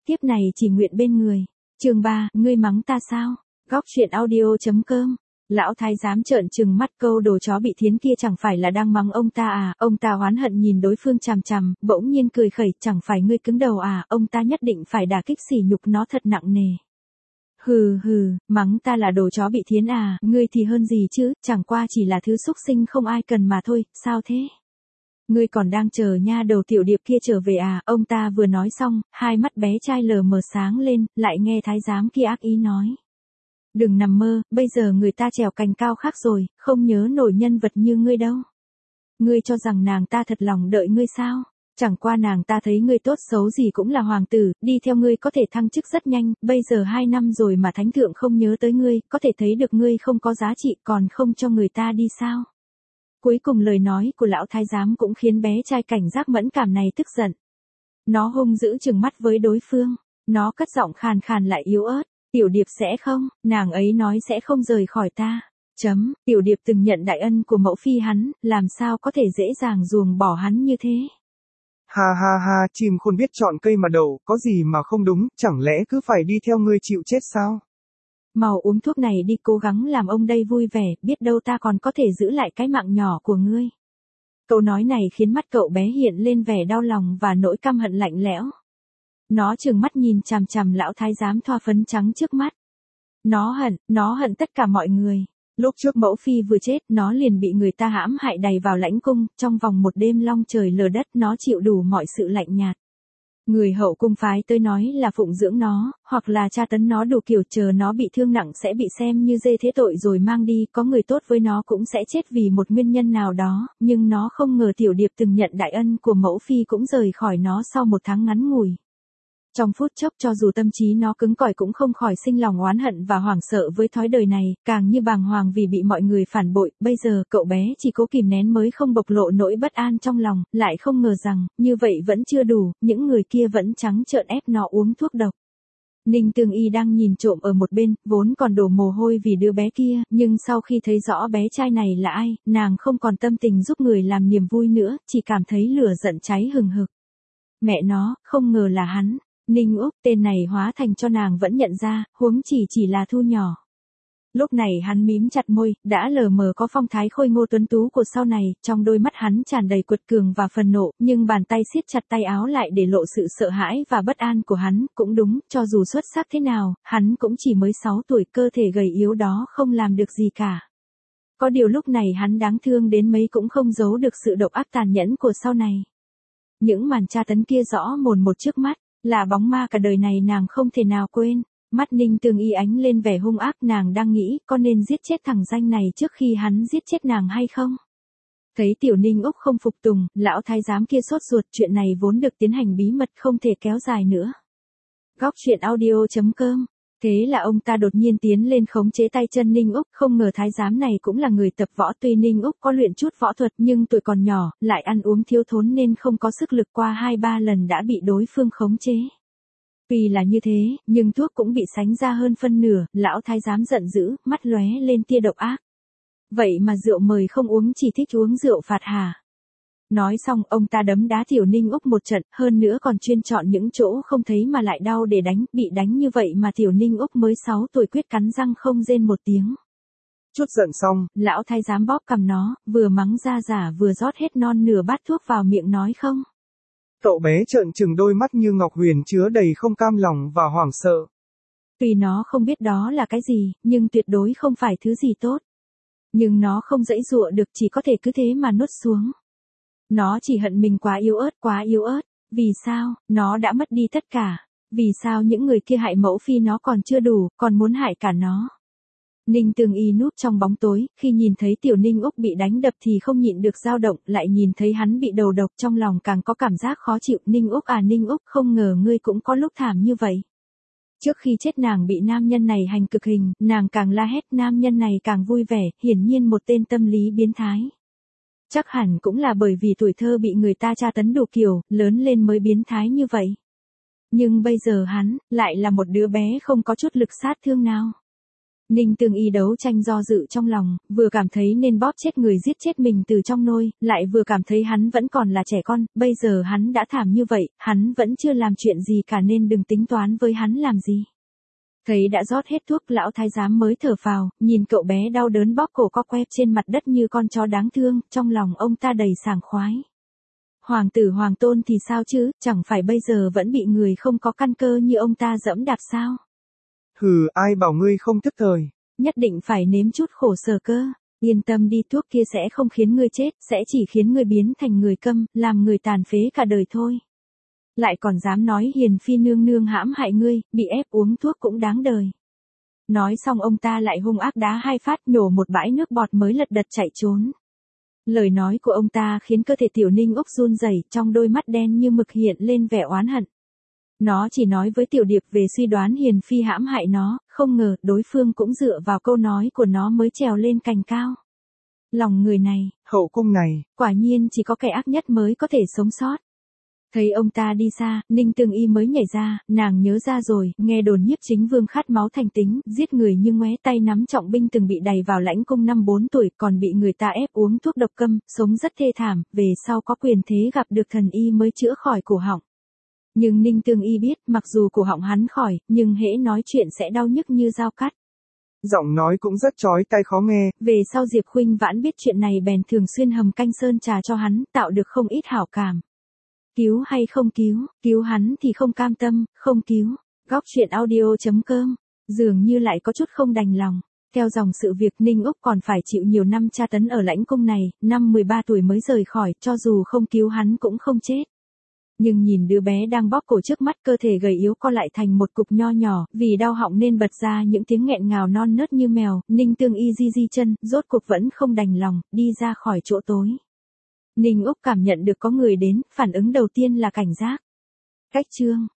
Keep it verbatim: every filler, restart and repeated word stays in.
tiếp này chỉ nguyện bên người. Chương ba, ngươi mắng ta sao? Góc truyện audio chấm com. Lão thái giám trợn trừng mắt, câu đồ chó bị thiến kia chẳng phải là đang mắng ông ta à? Ông ta oán hận nhìn đối phương chằm chằm, bỗng nhiên cười khẩy, chẳng phải ngươi cứng đầu à? Ông ta nhất định phải đả kích sỉ nhục nó thật nặng nề. Hừ hừ, mắng ta là đồ chó bị thiến à? Ngươi thì hơn gì chứ, chẳng qua chỉ là thứ xúc sinh không ai cần mà thôi, sao thế? Ngươi còn đang chờ nha đầu tiểu điệp kia trở về à? Ông ta vừa nói xong, hai mắt bé trai lờ mờ sáng lên, lại nghe thái giám kia ác ý nói. Đừng nằm mơ, bây giờ người ta trèo cành cao khác rồi, không nhớ nổi nhân vật như ngươi đâu. Ngươi cho rằng nàng ta thật lòng đợi ngươi sao? Chẳng qua nàng ta thấy ngươi tốt xấu gì cũng là hoàng tử, đi theo ngươi có thể thăng chức rất nhanh, bây giờ hai năm rồi mà thánh thượng không nhớ tới ngươi, có thể thấy được ngươi không có giá trị còn không cho người ta đi sao? Cuối cùng lời nói của lão thái giám cũng khiến bé trai cảnh giác mẫn cảm này tức giận. Nó hung dữ trừng mắt với đối phương, nó cất giọng khàn khàn lại yếu ớt. Tiểu điệp sẽ không, nàng ấy nói sẽ không rời khỏi ta. Chấm, tiểu điệp từng nhận đại ân của mẫu phi hắn, làm sao có thể dễ dàng ruồng bỏ hắn như thế. Ha ha ha, chim khôn biết chọn cây mà đậu, có gì mà không đúng, chẳng lẽ cứ phải đi theo ngươi chịu chết sao? Mau uống thuốc này đi, cố gắng làm ông đây vui vẻ, biết đâu ta còn có thể giữ lại cái mạng nhỏ của ngươi. Câu nói này khiến mắt cậu bé hiện lên vẻ đau lòng và nỗi căm hận lạnh lẽo. Nó trừng mắt nhìn chằm chằm lão thái giám thoa phấn trắng trước mắt. Nó hận, nó hận tất cả mọi người. Lúc trước mẫu phi vừa chết, nó liền bị người ta hãm hại đầy vào lãnh cung, trong vòng một đêm long trời lở đất nó chịu đủ mọi sự lạnh nhạt. Người hậu cung phái tới nói là phụng dưỡng nó, hoặc là tra tấn nó đủ kiểu, chờ nó bị thương nặng sẽ bị xem như dê thế tội rồi mang đi, có người tốt với nó cũng sẽ chết vì một nguyên nhân nào đó, nhưng nó không ngờ tiểu điệp từng nhận đại ân của mẫu phi cũng rời khỏi nó sau một tháng ngắn ngủi. Trong phút chốc cho dù tâm trí nó cứng cỏi cũng không khỏi sinh lòng oán hận và hoảng sợ với thói đời này, càng như bàng hoàng vì bị mọi người phản bội. Bây giờ cậu bé chỉ cố kìm nén mới không bộc lộ nỗi bất an trong lòng, lại không ngờ rằng, như vậy vẫn chưa đủ, những người kia vẫn trắng trợn ép nó uống thuốc độc. Ninh Tương Y đang nhìn trộm ở một bên, vốn còn đổ mồ hôi vì đứa bé kia, nhưng sau khi thấy rõ bé trai này là ai, nàng không còn tâm tình giúp người làm niềm vui nữa, chỉ cảm thấy lửa giận cháy hừng hực. Mẹ nó, không ngờ là hắn. Ninh Úc, tên này hóa thành cho nàng vẫn nhận ra, huống chỉ chỉ là Thu nhỏ. Lúc này hắn mím chặt môi, đã lờ mờ có phong thái khôi ngô tuấn tú của sau này, trong đôi mắt hắn tràn đầy quật cường và phần nộ, nhưng bàn tay siết chặt tay áo lại để lộ sự sợ hãi và bất an của hắn, cũng đúng, cho dù xuất sắc thế nào, hắn cũng chỉ mới sáu tuổi, cơ thể gầy yếu đó không làm được gì cả. Có điều lúc này hắn đáng thương đến mấy cũng không giấu được sự độc ác tàn nhẫn của sau này. Những màn tra tấn kia rõ mồn một trước mắt. Là bóng ma cả đời này nàng không thể nào quên. Mắt Ninh Tương Y ánh lên vẻ hung ác, nàng đang nghĩ có nên giết chết thằng danh này trước khi hắn giết chết nàng hay không. Thấy tiểu Ninh Úc không phục tùng, lão thái giám kia sốt ruột, chuyện này vốn được tiến hành bí mật không thể kéo dài nữa. Góc truyện audio chấm com. Thế là ông ta đột nhiên tiến lên khống chế tay chân Ninh Úc, không ngờ thái giám này cũng là người tập võ, tuy Ninh Úc có luyện chút võ thuật nhưng tuổi còn nhỏ, lại ăn uống thiếu thốn nên không có sức lực, qua hai ba lần đã bị đối phương khống chế. Vì là như thế, nhưng thuốc cũng bị sánh ra hơn phân nửa, lão thái giám giận dữ, mắt lóe lên tia độc ác. Vậy mà rượu mời không uống, chỉ thích uống rượu phạt hả? Nói xong ông ta đấm đá tiểu Ninh Úc một trận, hơn nữa còn chuyên chọn những chỗ không thấy mà lại đau để đánh, bị đánh như vậy mà tiểu Ninh Úc mới sáu tuổi quyết cắn răng không rên một tiếng. Chút giận xong, lão thái giám bóp cằm nó, vừa mắng ra giả vừa rót hết non nửa bát thuốc vào miệng nói không. Cậu bé trợn trừng đôi mắt như ngọc huyền chứa đầy không cam lòng và hoảng sợ. Tuy nó không biết đó là cái gì, nhưng tuyệt đối không phải thứ gì tốt. Nhưng nó không dãy dụa được, chỉ có thể cứ thế mà nuốt xuống. Nó chỉ hận mình quá yếu ớt, quá yếu ớt. Vì sao, nó đã mất đi tất cả. Vì sao những người kia hại mẫu phi nó còn chưa đủ, còn muốn hại cả nó. Ninh Tương Y núp trong bóng tối, khi nhìn thấy tiểu Ninh Úc bị đánh đập thì không nhịn được dao động, lại nhìn thấy hắn bị đầu độc trong lòng càng có cảm giác khó chịu. Ninh Úc à Ninh Úc, không ngờ ngươi cũng có lúc thảm như vậy. Trước khi chết nàng bị nam nhân này hành cực hình, nàng càng la hét, nam nhân này càng vui vẻ, hiển nhiên một tên tâm lý biến thái. Chắc hẳn cũng là bởi vì tuổi thơ bị người ta tra tấn đủ kiểu, lớn lên mới biến thái như vậy. Nhưng bây giờ hắn, lại là một đứa bé không có chút lực sát thương nào. Ninh Tương Y đấu tranh do dự trong lòng, vừa cảm thấy nên bóp chết người giết chết mình từ trong nôi, lại vừa cảm thấy hắn vẫn còn là trẻ con, bây giờ hắn đã thảm như vậy, hắn vẫn chưa làm chuyện gì cả nên đừng tính toán với hắn làm gì. Thấy đã rót hết thuốc, lão thái giám mới thở phào, nhìn cậu bé đau đớn bóp cổ co quắp trên mặt đất như con chó đáng thương, trong lòng ông ta đầy sảng khoái. Hoàng tử hoàng tôn thì sao chứ, chẳng phải bây giờ vẫn bị người không có căn cơ như ông ta dẫm đạp sao? Hừ, ai bảo ngươi không thức thời. Nhất định phải nếm chút khổ sở cơ. Yên tâm đi, thuốc kia sẽ không khiến ngươi chết, sẽ chỉ khiến ngươi biến thành người câm, làm người tàn phế cả đời thôi. Lại còn dám nói hiền phi nương nương hãm hại ngươi, bị ép uống thuốc cũng đáng đời. Nói xong ông ta lại hung ác đá hai phát, nổ một bãi nước bọt mới lật đật chạy trốn. Lời nói của ông ta khiến cơ thể Tiểu Ninh Úc run rẩy, trong đôi mắt đen như mực hiện lên vẻ oán hận. Nó chỉ nói với Tiểu Điệp về suy đoán hiền phi hãm hại nó, không ngờ đối phương cũng dựa vào câu nói của nó mới trèo lên cành cao. Lòng người này, hậu cung này, quả nhiên chỉ có kẻ ác nhất mới có thể sống sót. Thấy ông ta đi xa, Ninh Tương Y mới nhảy ra, nàng nhớ ra rồi, nghe đồn Nhiếp Chính Vương khát máu thành tính, giết người như ngoé, tay nắm trọng binh, từng bị đày vào lãnh cung năm bốn tuổi, còn bị người ta ép uống thuốc độc câm, sống rất thê thảm, về sau có quyền thế gặp được thần y mới chữa khỏi cổ họng. Nhưng Ninh Tương Y biết, mặc dù cổ họng hắn khỏi, nhưng hễ nói chuyện sẽ đau nhức như dao cắt. Giọng nói cũng rất chói tai khó nghe. Về sau Diệp Khuynh Vãn biết chuyện này bèn thường xuyên hầm canh sơn trà cho hắn, tạo được không ít hảo cảm. Cứu hay không cứu, cứu hắn thì không cam tâm, không cứu. Góc truyện audio chấm com, dường như lại có chút không đành lòng. Theo dòng sự việc, Ninh Úc còn phải chịu nhiều năm tra tấn ở lãnh cung này, năm mười ba tuổi mới rời khỏi, cho dù không cứu hắn cũng không chết. Nhưng nhìn đứa bé đang bóp cổ trước mắt, cơ thể gầy yếu co lại thành một cục nho nhỏ, vì đau họng nên bật ra những tiếng nghẹn ngào non nớt như mèo. Ninh Tương Y di di chân, rốt cuộc vẫn không đành lòng, đi ra khỏi chỗ tối. Ninh Úc cảm nhận được có người đến, phản ứng đầu tiên là cảnh giác. Cách chương